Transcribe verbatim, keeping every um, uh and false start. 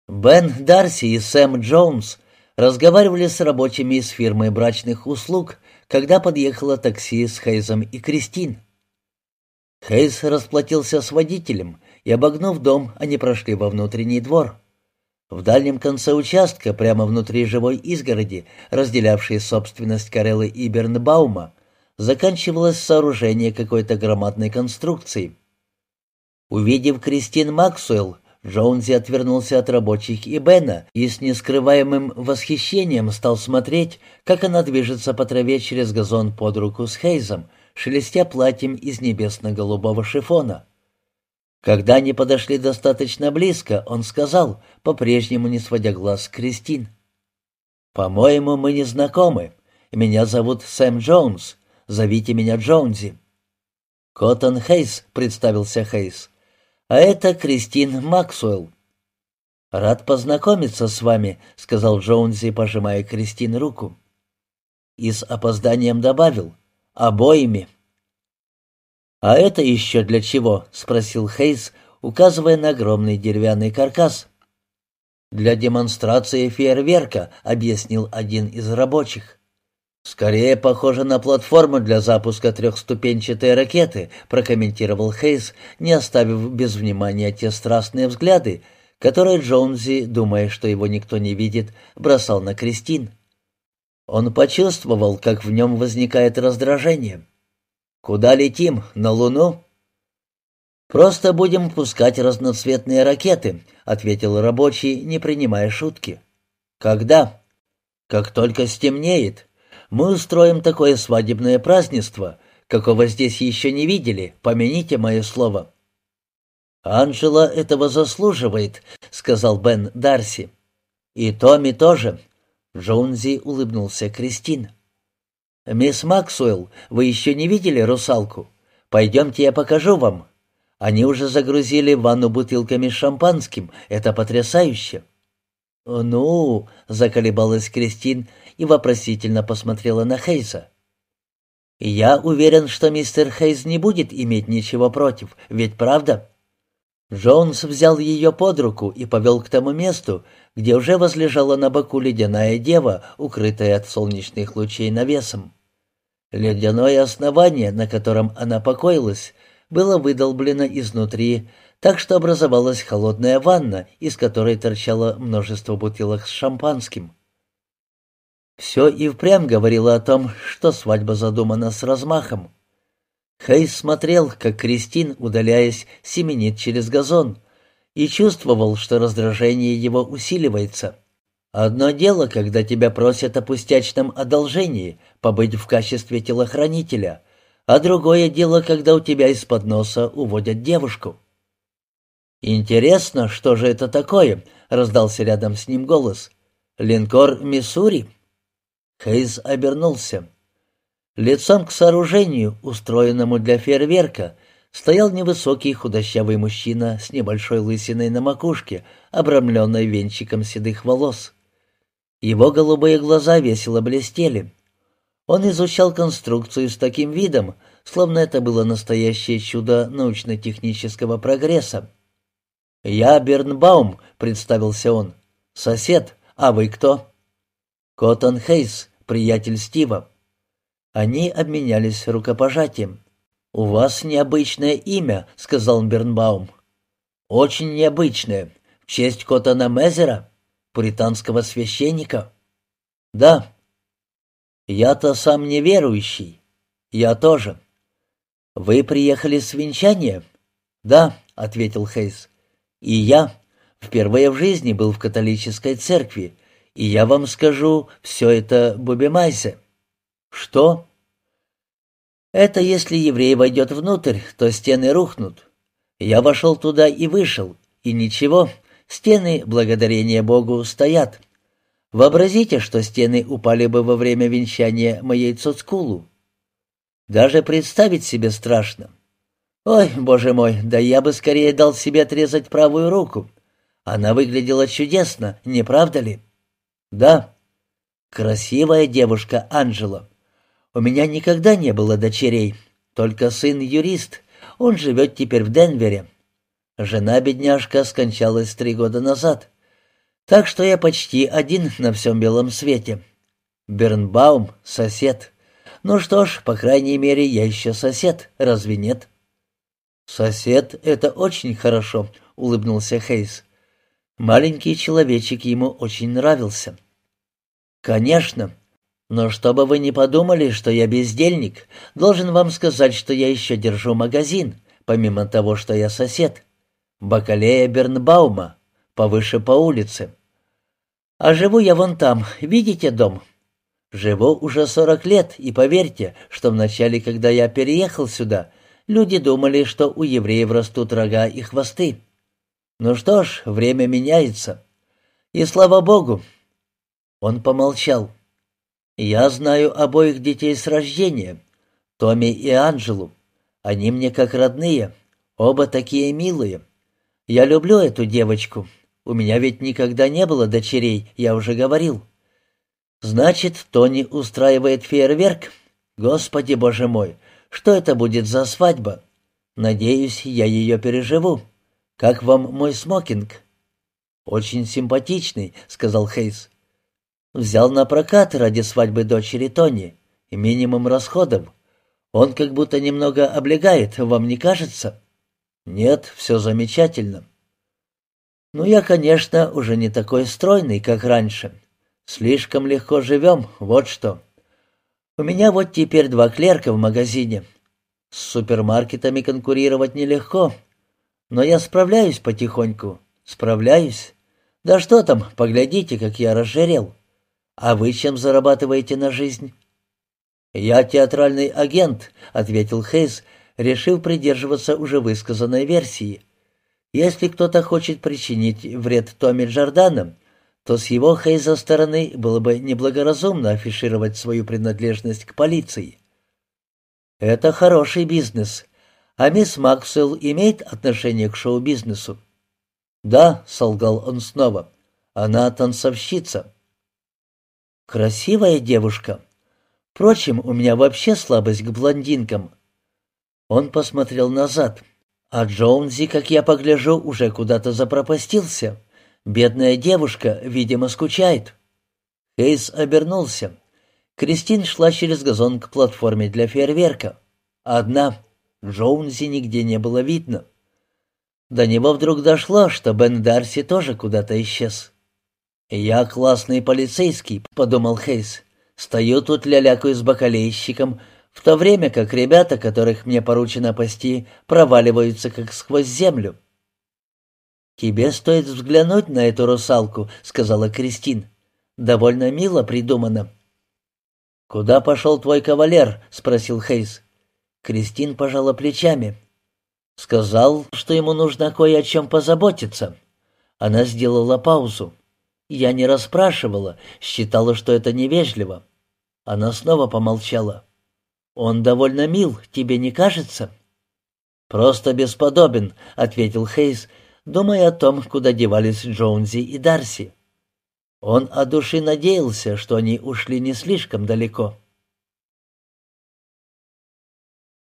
Бен Дарси и Сэм Джонс разговаривали с рабочими из фирмы брачных услуг, когда подъехало такси с Хейзом и Кристин. Хейз расплатился с водителем, и, обогнув дом, они прошли во внутренний двор. В дальнем конце участка, прямо внутри живой изгороди, разделявшей собственность Кареллы и Бернбаума, заканчивалось сооружение какой-то громадной конструкции. Увидев Кристин Максуэлл, Джонзи отвернулся от рабочих и Бена и с нескрываемым восхищением стал смотреть, как она движется по траве через газон под руку с Хейзом, шелестя платьем из небесно-голубого шифона. Когда они подошли достаточно близко, он сказал, по-прежнему не сводя глаз с Кристин: «По-моему, мы не знакомы. Меня зовут Сэм Джонс. Зовите меня Джонзи». «Коттон Хейз», — представился Хейз. «А это Кристин Максуэлл». «Рад познакомиться с вами», — сказал Джонзи, пожимая Кристин руку. И с опозданием добавил: «Обоими». «А это еще для чего?» — спросил Хейз, указывая на огромный деревянный каркас. «Для демонстрации фейерверка», — объяснил один из рабочих. «Скорее похоже на платформу для запуска трехступенчатой ракеты», — прокомментировал Хейз, не оставив без внимания те страстные взгляды, которые Джонзи, думая, что его никто не видит, бросал на Кристин. Он почувствовал, как в нем возникает раздражение. «Куда летим? На Луну?» «Просто будем пускать разноцветные ракеты», — ответил рабочий, не принимая шутки. «Когда?» «Как только стемнеет. Мы устроим такое свадебное празднество, какого здесь еще не видели, помяните мое слово». «Анджела этого заслуживает», — сказал Бен Дарси. «И Томми тоже», — Джонзи улыбнулся Кристин. «Мисс Максуэлл, вы еще не видели русалку? Пойдемте, я покажу вам. Они уже загрузили ванну бутылками с шампанским. Это потрясающе». «Ну», — заколебалась Кристин и вопросительно посмотрела на Хейза. «Я уверен, что мистер Хейз не будет иметь ничего против, ведь правда?» Джонс взял ее под руку и повел к тому месту, где уже возлежала на боку ледяная дева, укрытая от солнечных лучей навесом. Ледяное основание, на котором она покоилась, было выдолблено изнутри, так что образовалась холодная ванна, из которой торчало множество бутылок с шампанским. Все и впрямь говорило о том, что свадьба задумана с размахом. Хейз смотрел, как Кристин, удаляясь, семенит через газон, и чувствовал, что раздражение его усиливается. Одно дело, когда тебя просят о пустячном одолжении, побыть в качестве телохранителя, а другое дело, когда у тебя из-под носа уводят девушку. «Интересно, что же это такое?» — раздался рядом с ним голос. «Линкор Миссури?» Хейз обернулся. Лицом к сооружению, устроенному для фейерверка, стоял невысокий худощавый мужчина с небольшой лысиной на макушке, обрамленной венчиком седых волос. Его голубые глаза весело блестели. Он изучал конструкцию с таким видом, словно это было настоящее чудо научно-технического прогресса. «Я Бернбаум», — представился он. «Сосед, а вы кто?» «Коттон Хейз, приятель Стива». Они обменялись рукопожатием. «У вас необычное имя», — сказал Бернбаум. «Очень необычное. В честь Коттона Мезера, пуританского священника». «Да». «Я-то сам неверующий». «Я тоже». «Вы приехали с венчания?» «Да», — ответил Хейз. «И я впервые в жизни был в католической церкви, и я вам скажу, все это бубемайзе». «Что?» «Это если еврей войдет внутрь, то стены рухнут. Я вошел туда и вышел, и ничего, стены, благодарение Богу, стоят. Вообразите, что стены упали бы во время венчания моей Цоцкулу. Даже представить себе страшно. Ой, боже мой, да я бы скорее дал себе отрезать правую руку. Она выглядела чудесно, не правда ли?» «Да». «Красивая девушка Анджела. У меня никогда не было дочерей, только сын юрист, он живет теперь в Денвере. Жена, бедняжка, скончалась три года назад. Так что я почти один на всем белом свете. Бернбаум — сосед. Ну что ж, по крайней мере, я еще сосед, разве нет? «Сосед — это очень хорошо», — улыбнулся Хейс. Маленький человечек ему очень нравился. «Конечно. Но чтобы вы не подумали, что я бездельник, должен вам сказать, что я еще держу магазин, помимо того, что я сосед. Бакалея Бернбаума, повыше по улице. А живу я вон там, видите дом? Живу уже сорок лет, и поверьте, что вначале, когда я переехал сюда, люди думали, что у евреев растут рога и хвосты. Ну что ж, время меняется. И слава богу». Он помолчал. «Я знаю обоих детей с рождения, Томми и Анджелу. Они мне как родные, оба такие милые. Я люблю эту девочку. У меня ведь никогда не было дочерей, я уже говорил. Значит, Тони устраивает фейерверк? Господи, боже мой, что это будет за свадьба? Надеюсь, я ее переживу. Как вам мой смокинг?» «Очень симпатичный», — сказал Хейс. «Взял на прокат ради свадьбы дочери Тони. Минимум расходов. Он как будто немного облегает, вам не кажется?» «Нет, все замечательно». «Ну, я, конечно, уже не такой стройный, как раньше. Слишком легко живем, вот что. У меня вот теперь два клерка в магазине. С супермаркетами конкурировать нелегко. Но я справляюсь потихоньку. Справляюсь. Да что там, поглядите, как я разжирел. А вы чем зарабатываете на жизнь?» «Я театральный агент», — ответил Хейс, решив придерживаться уже высказанной версии. «Если кто-то хочет причинить вред Томми Джордана, то с его, Хейза, стороны было бы неблагоразумно афишировать свою принадлежность к полиции». «Это хороший бизнес. А мисс Максвелл имеет отношение к шоу-бизнесу?» «Да», — солгал он снова, — «она танцовщица». «Красивая девушка. Впрочем, у меня вообще слабость к блондинкам». Он посмотрел назад. «А Джоунзи, как я погляжу, уже куда-то запропастился. Бедная девушка, видимо, скучает». Хейс обернулся. Кристин шла через газон к платформе для фейерверка. Одна. Джоунзи нигде не было видно. До него вдруг дошло, что Бен Дарси тоже куда-то исчез. «Я классный полицейский», — подумал Хейс. «Стою тут лялякаю с бакалейщиком, в то время как ребята, которых мне поручено пасти, проваливаются как сквозь землю». «Тебе стоит взглянуть на эту русалку», — сказала Кристин. «Довольно мило придумано». «Куда пошел твой кавалер?» — спросил Хейс. Кристин пожала плечами. «Сказал, что ему нужно кое о чем позаботиться». Она сделала паузу. «Я не расспрашивала, считала, что это невежливо». Она снова помолчала. «Он довольно мил, тебе не кажется?» «Просто бесподобен», — ответил Хейс, думая о том, куда девались Джоунзи и Дарси. Он от души надеялся, что они ушли не слишком далеко.